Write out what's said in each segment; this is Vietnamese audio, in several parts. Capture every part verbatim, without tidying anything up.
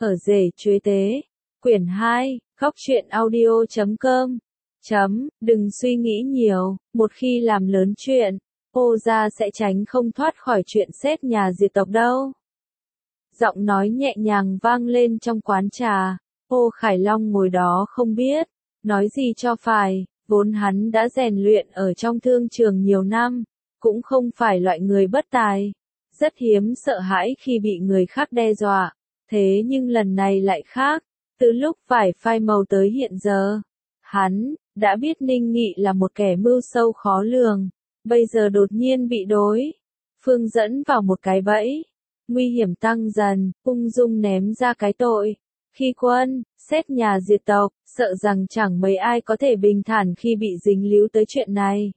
Ở rể chuế tế. Quyển hai, góc truyện audio chấm com. Chấm, đừng suy nghĩ nhiều, một khi làm lớn chuyện, Ô gia sẽ tránh không thoát khỏi chuyện xét nhà diệt tộc đâu. Giọng nói nhẹ nhàng vang lên trong quán trà, Ô Khải Long ngồi đó không biết, nói gì cho phải, vốn hắn đã rèn luyện ở trong thương trường nhiều năm, cũng không phải loại người bất tài, rất hiếm sợ hãi khi bị người khác đe dọa, thế nhưng lần này lại khác, từ lúc vải phai màu tới hiện giờ, hắn đã biết Ninh Nghị là một kẻ mưu sâu khó lường, bây giờ đột nhiên bị đối phương dẫn vào một cái bẫy, nguy hiểm tăng dần, ung dung ném ra cái tội. Khi quân, xét nhà diệt tộc, sợ rằng chẳng mấy ai có thể bình thản khi bị dính líu tới chuyện này.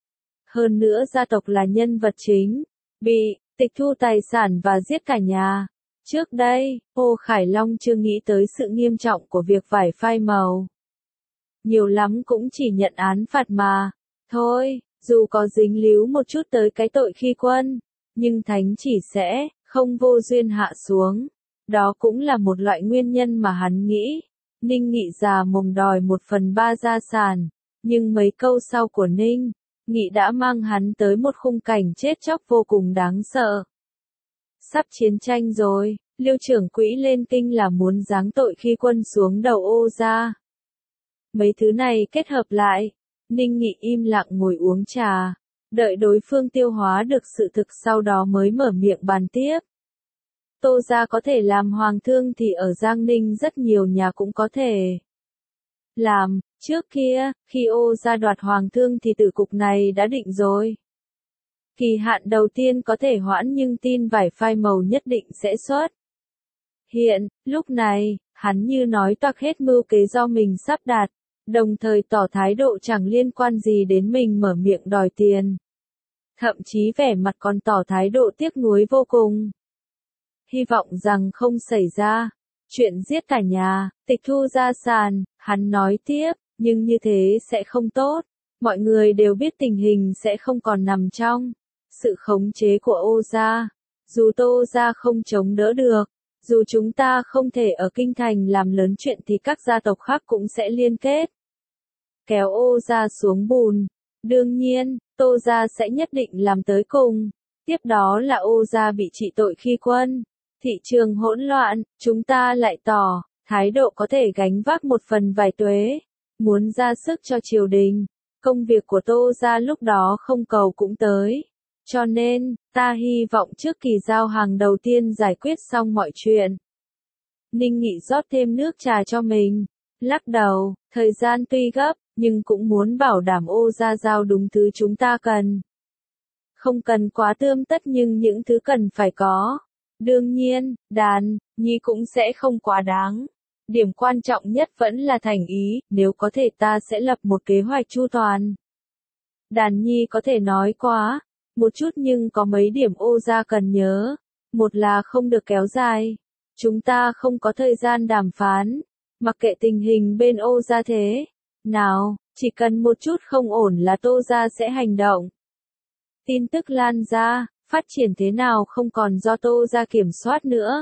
Hơn nữa gia tộc là nhân vật chính, bị tịch thu tài sản và giết cả nhà. Trước đây, Ô Khải Long chưa nghĩ tới sự nghiêm trọng của việc vải phai màu. Nhiều lắm cũng chỉ nhận án phạt mà. Thôi, dù có dính líu một chút tới cái tội khi quân, nhưng thánh chỉ sẽ không vô duyên hạ xuống. Đó cũng là một loại nguyên nhân mà hắn nghĩ. Ninh Nghị già mồm đòi một phần ba gia sản, nhưng mấy câu sau của Ninh Nghị đã mang hắn tới một khung cảnh chết chóc vô cùng đáng sợ. Sắp chiến tranh rồi, Liêu trưởng quỹ lên kinh là muốn giáng tội khi quân xuống đầu Ô gia. Mấy thứ này kết hợp lại, Ninh Nghị im lặng ngồi uống trà, đợi đối phương tiêu hóa được sự thực sau đó mới mở miệng bàn tiếp. Tô gia có thể làm hoàng thương thì ở Giang Ninh rất nhiều nhà cũng có thể làm, trước kia, khi Ô gia đoạt hoàng thương thì tử cục này đã định rồi. Kỳ hạn đầu tiên có thể hoãn nhưng tin vải phai màu nhất định sẽ xuất hiện, lúc này, hắn như nói toạc hết mưu kế do mình sắp đặt, đồng thời tỏ thái độ chẳng liên quan gì đến mình mở miệng đòi tiền. Thậm chí vẻ mặt còn tỏ thái độ tiếc nuối vô cùng. Hy vọng rằng không xảy ra chuyện giết cả nhà, tịch thu gia sản, hắn nói tiếp, nhưng như thế sẽ không tốt. Mọi người đều biết tình hình sẽ không còn nằm trong sự khống chế của Ô gia. Dù Tô gia không chống đỡ được, dù chúng ta không thể ở kinh thành làm lớn chuyện thì các gia tộc khác cũng sẽ liên kết kéo Ô gia xuống bùn. Đương nhiên, Tô gia sẽ nhất định làm tới cùng. Tiếp đó là Ô gia bị trị tội khi quân. Thị trường hỗn loạn, chúng ta lại tỏ thái độ có thể gánh vác một phần vài tuế, muốn ra sức cho triều đình. Công việc của Tô gia lúc đó không cầu cũng tới. Cho nên, ta hy vọng trước kỳ giao hàng đầu tiên giải quyết xong mọi chuyện. Ninh Nghị rót thêm nước trà cho mình, lắc đầu, thời gian tuy gấp, nhưng cũng muốn bảo đảm Ô gia giao đúng thứ chúng ta cần. Không cần quá tươm tất nhưng những thứ cần phải có. Đương nhiên, đàn nhi cũng sẽ không quá đáng. Điểm quan trọng nhất vẫn là thành ý, nếu có thể ta sẽ lập một kế hoạch chu toàn. Đàn nhi có thể nói quá một chút nhưng có mấy điểm Ô gia cần nhớ. Một là không được kéo dài. Chúng ta không có thời gian đàm phán. Mặc kệ tình hình bên Ô gia thế nào, chỉ cần một chút không ổn là Tô gia sẽ hành động. Tin tức lan ra, phát triển thế nào không còn do Tô gia kiểm soát nữa.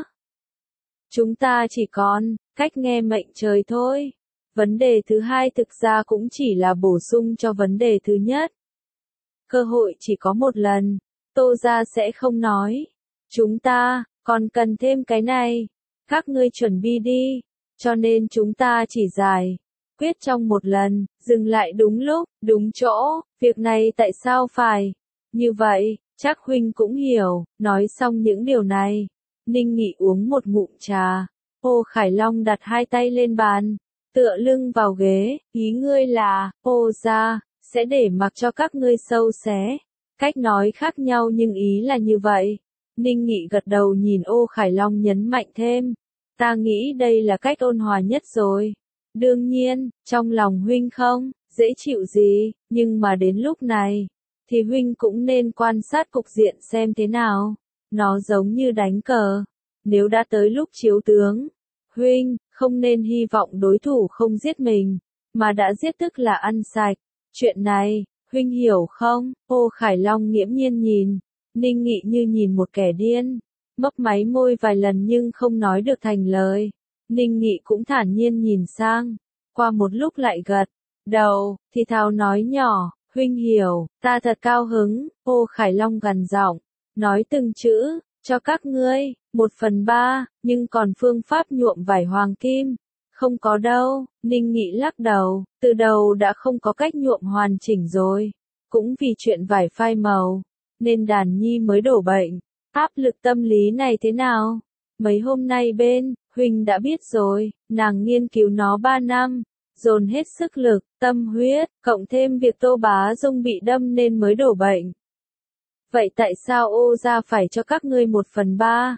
Chúng ta chỉ còn cách nghe mệnh trời thôi. Vấn đề thứ hai thực ra cũng chỉ là bổ sung cho vấn đề thứ nhất. Cơ hội chỉ có một lần, Tô gia sẽ không nói. Chúng ta còn cần thêm cái này. Các ngươi chuẩn bị đi. Cho nên chúng ta chỉ giải quyết trong một lần, dừng lại đúng lúc, đúng chỗ. Việc này tại sao phải như vậy, chắc huynh cũng hiểu. Nói xong những điều này, Ninh Nghị uống một ngụm trà. Ô Khải Long đặt hai tay lên bàn, tựa lưng vào ghế. Ý ngươi là, Ô gia sẽ để mặc cho các ngươi sâu xé. Cách nói khác nhau nhưng ý là như vậy. Ninh Nghị gật đầu nhìn Ô Khải Long nhấn mạnh thêm. Ta nghĩ đây là cách ôn hòa nhất rồi. Đương nhiên, trong lòng huynh không dễ chịu gì, nhưng mà đến lúc này, thì huynh cũng nên quan sát cục diện xem thế nào. Nó giống như đánh cờ. Nếu đã tới lúc chiếu tướng, huynh không nên hy vọng đối thủ không giết mình, mà đã giết tức là ăn sạch. Chuyện này, huynh hiểu không? Ô Khải Long nghiễm nhiên nhìn Ninh Nghị như nhìn một kẻ điên. mấp máy môi vài lần nhưng không nói được thành lời. Ninh Nghị cũng thản nhiên nhìn sang, qua một lúc lại gật đầu, thì thào nói nhỏ, huynh hiểu, ta thật cao hứng. Ô Khải Long gằn giọng, nói từng chữ, cho các ngươi, một phần ba, nhưng còn phương pháp nhuộm vải hoàng kim, không có đâu. Ninh Nghị lắc đầu, từ đầu đã không có cách nhuộm hoàn chỉnh rồi, cũng vì chuyện vải phai màu, nên Đàn Nhi mới đổ bệnh. Áp lực tâm lý này thế nào? Mấy hôm nay bên, huynh đã biết rồi, nàng nghiên cứu nó ba năm, dồn hết sức lực, tâm huyết, cộng thêm việc Tô Bá Dung bị đâm nên mới đổ bệnh. Vậy tại sao Ô gia phải cho các ngươi một phần ba?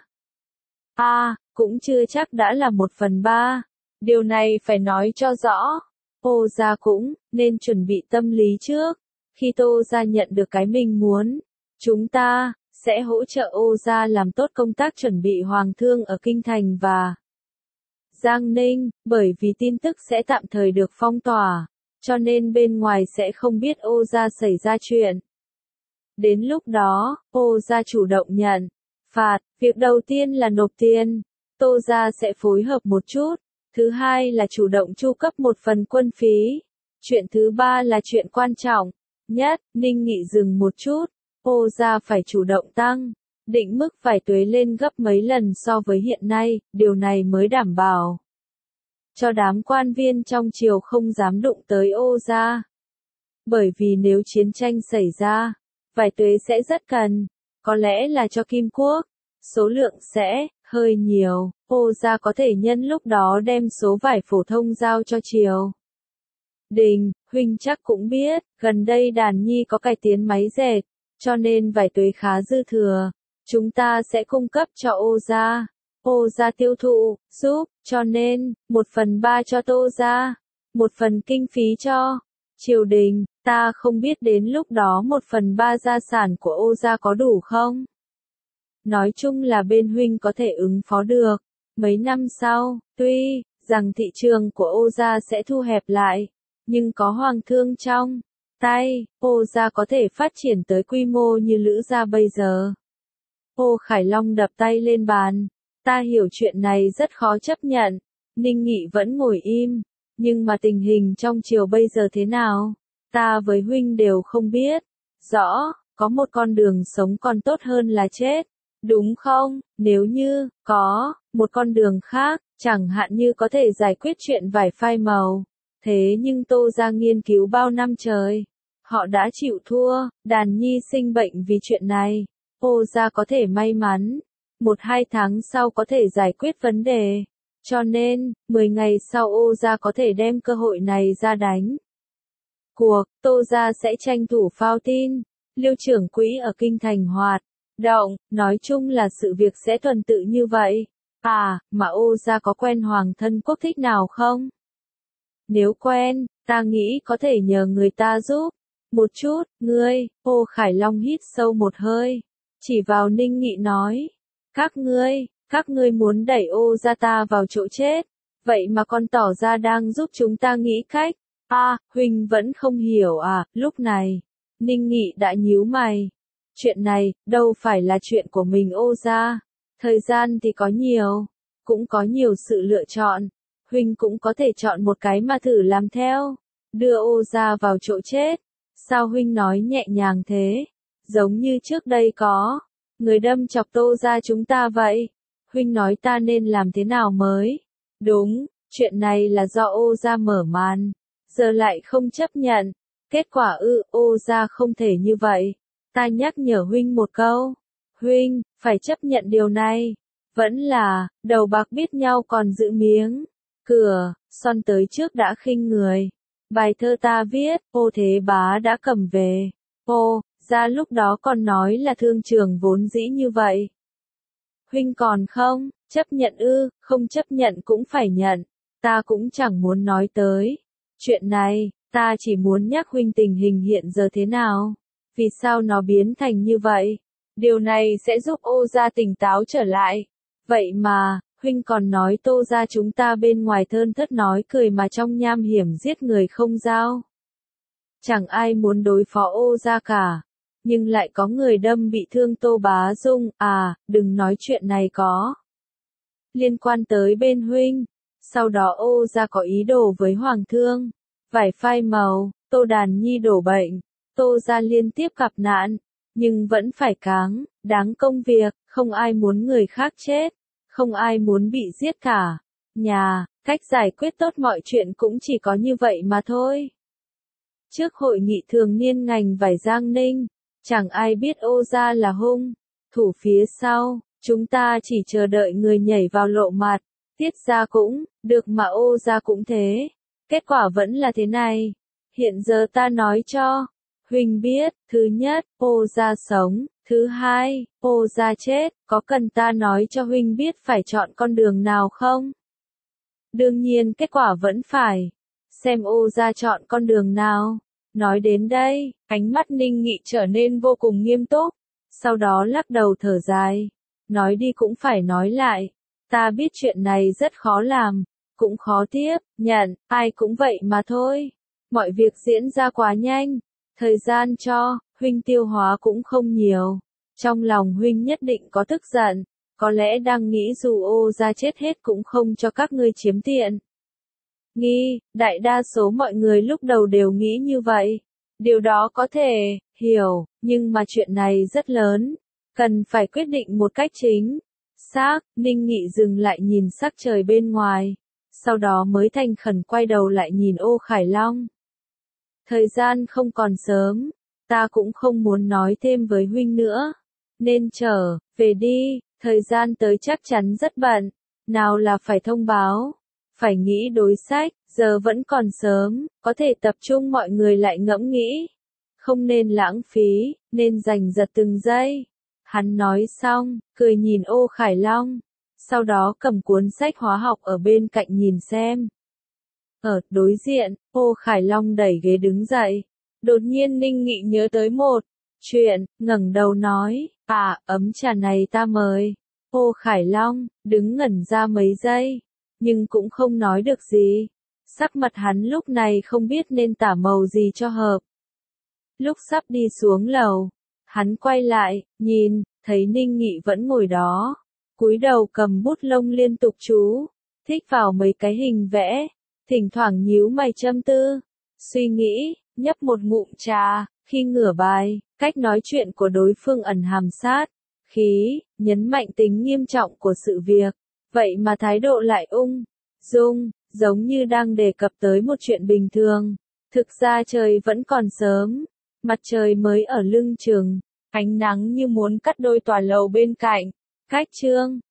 À, cũng chưa chắc đã là một phần ba. Điều này phải nói cho rõ. Ô gia cũng nên chuẩn bị tâm lý trước. Khi Tô gia nhận được cái mình muốn, chúng ta sẽ hỗ trợ Ô gia làm tốt công tác chuẩn bị hoàng thương ở Kinh Thành và Giang Ninh, bởi vì tin tức sẽ tạm thời được phong tỏa, cho nên bên ngoài sẽ không biết Ô gia xảy ra chuyện. Đến lúc đó, Ô gia chủ động nhận phạt, việc đầu tiên là nộp tiền, Tô gia sẽ phối hợp một chút, thứ hai là chủ động chu cấp một phần quân phí, chuyện thứ ba là chuyện quan trọng nhất. Ninh Nghị dừng một chút, Ô gia phải chủ động tăng định mức vải tuế lên gấp mấy lần so với hiện nay, điều này mới đảm bảo cho đám quan viên trong triều không dám đụng tới Ô gia. Bởi vì nếu chiến tranh xảy ra, vải tuế sẽ rất cần, có lẽ là cho Kim Quốc, số lượng sẽ hơi nhiều, Ô gia có thể nhân lúc đó đem số vải phổ thông giao cho triều đình. Huynh chắc cũng biết, gần đây Đàn Nhi có cải tiến máy dệt, cho nên vải tuế khá dư thừa, chúng ta sẽ cung cấp cho Ô gia, Ô gia tiêu thụ, giúp, cho nên, một phần ba cho Tô gia, một phần kinh phí cho triều đình. Ta không biết đến lúc đó một phần ba gia sản của Ô gia có đủ không? Nói chung là bên huynh có thể ứng phó được. Mấy năm sau, tuy rằng thị trường của Ô gia sẽ thu hẹp lại, nhưng có hoàng thương trong tay, Ô gia có thể phát triển tới quy mô như Lữ gia bây giờ. Ô Khải Long đập tay lên bàn. Ta hiểu chuyện này rất khó chấp nhận. Ninh Nghị vẫn ngồi im. Nhưng mà tình hình trong triều bây giờ thế nào? Ta với huynh đều không biết. Rõ, có một con đường sống còn tốt hơn là chết. Đúng không? Nếu như có một con đường khác, chẳng hạn như có thể giải quyết chuyện vải phai màu. Thế nhưng Tô gia nghiên cứu bao năm trời, họ đã chịu thua. Đàn Nhi sinh bệnh vì chuyện này, Ô gia có thể may mắn một hai tháng sau có thể giải quyết vấn đề. Cho nên, mười ngày sau Ô gia có thể đem cơ hội này ra đánh cuộc. Tô gia sẽ tranh thủ phao tin Liêu trưởng quỹ ở Kinh Thành hoạt động. Nói chung là sự việc sẽ tuần tự như vậy. À, mà Ô gia có quen hoàng thân quốc thích nào không? Nếu quen, ta nghĩ có thể nhờ người ta giúp một chút. Ngươi, Ô Khải Long hít sâu một hơi, chỉ vào Ninh Nghị nói, các ngươi, các ngươi muốn đẩy Ô gia ta vào chỗ chết, vậy mà còn tỏ ra đang giúp chúng ta nghĩ cách. A, à, huynh vẫn không hiểu à? Lúc này, Ninh Nghị đã nhíu mày. Chuyện này, đâu phải là chuyện của mình Ô gia. Thời gian thì có nhiều, cũng có nhiều sự lựa chọn. Huynh cũng có thể chọn một cái mà thử làm theo, đưa Ô gia vào chỗ chết. Sao huynh nói nhẹ nhàng thế? Giống như trước đây có người đâm chọc Tô gia chúng ta vậy. Huynh nói ta nên làm thế nào mới đúng? Chuyện này là do Ô gia mở màn, giờ lại không chấp nhận. Kết quả ư? Ô gia không thể như vậy. Ta nhắc nhở huynh một câu, huynh phải chấp nhận điều này. Vẫn là đầu bạc biết nhau còn giữ miếng cửa son, tới trước đã khinh người. Bài thơ ta viết, Ô Thế Bá đã cầm về. Ô gia lúc đó còn nói là thương trường vốn dĩ như vậy. Huynh còn không chấp nhận ư? Không chấp nhận cũng phải nhận. Ta cũng chẳng muốn nói tới chuyện này, ta chỉ muốn nhắc huynh tình hình hiện giờ thế nào. Vì sao nó biến thành như vậy? Điều này sẽ giúp Ô gia tỉnh táo trở lại. Vậy mà, huynh còn nói Tô gia chúng ta bên ngoài thơn thớt nói cười mà trong nham hiểm giết người không giao. Chẳng ai muốn đối phó Ô gia cả. nhưng lại có người đâm bị thương Tô Bá Dung, à, đừng nói chuyện này có liên quan tới bên huynh. Sau đó Ô gia có ý đồ với Hoàng thương, vải phai màu, Tô Đàn Nhi đổ bệnh, Tô gia liên tiếp gặp nạn, nhưng vẫn phải cáng, đáng công việc, không ai muốn người khác chết, không ai muốn bị giết cả. Nhà, cách giải quyết tốt mọi chuyện cũng chỉ có như vậy mà thôi. Trước hội nghị thường niên ngành vải Giang Ninh, chẳng ai biết Ô gia là hung thủ phía sau, chúng ta chỉ chờ đợi người nhảy vào lộ mặt. Tiết gia cũng, được mà Ô gia cũng thế. Kết quả vẫn là thế này. Hiện giờ ta nói cho huynh biết, thứ nhất, Ô gia sống, thứ hai, Ô gia chết, có cần ta nói cho huynh biết phải chọn con đường nào không? Đương nhiên kết quả vẫn phải xem Ô gia chọn con đường nào. Nói đến đây, ánh mắt Ninh Nghị trở nên vô cùng nghiêm túc, sau đó lắc đầu thở dài, nói đi cũng phải nói lại, ta biết chuyện này rất khó làm, cũng khó tiếp nhận, ai cũng vậy mà thôi. Mọi việc diễn ra quá nhanh, thời gian cho huynh tiêu hóa cũng không nhiều. Trong lòng huynh nhất định có tức giận, có lẽ đang nghĩ dù Ô gia chết hết cũng không cho các ngươi chiếm tiện nghi, đại đa số mọi người lúc đầu đều nghĩ như vậy. Điều đó có thể hiểu, nhưng mà chuyện này rất lớn, cần phải quyết định một cách chính xác. Ninh Nghị dừng lại nhìn sắc trời bên ngoài, sau đó mới thành khẩn quay đầu lại nhìn Ô Khải Long. Thời gian không còn sớm, ta cũng không muốn nói thêm với huynh nữa, nên trở về đi, thời gian tới chắc chắn rất bận, nào là phải thông báo, phải nghĩ đối sách, giờ vẫn còn sớm, có thể tập trung mọi người lại ngẫm nghĩ, không nên lãng phí, nên giành giật từng giây. Hắn nói xong, cười nhìn Ô Khải Long, sau đó cầm cuốn sách hóa học ở bên cạnh nhìn xem. Ở đối diện, Ô Khải Long đẩy ghế đứng dậy, đột nhiên Ninh Nghị nhớ tới một chuyện, ngẩng đầu nói, à, ấm trà này ta mời. Ô Khải Long đứng ngẩn ra mấy giây, nhưng cũng không nói được gì. Sắc mặt hắn lúc này không biết nên tả màu gì cho hợp. Lúc sắp đi xuống lầu, hắn quay lại, nhìn, thấy Ninh Nghị vẫn ngồi đó, cúi đầu cầm bút lông liên tục chú thích vào mấy cái hình vẽ, thỉnh thoảng nhíu mày châm tư, suy nghĩ, nhấp một ngụm trà, khi ngửa bài, cách nói chuyện của đối phương ẩn hàm sát khí, nhấn mạnh tính nghiêm trọng của sự việc, vậy mà thái độ lại ung dung, giống như đang đề cập tới một chuyện bình thường. Thực ra trời vẫn còn sớm, mặt trời mới ở lưng chừng, ánh nắng như muốn cắt đôi tòa lầu bên cạnh. Cách chương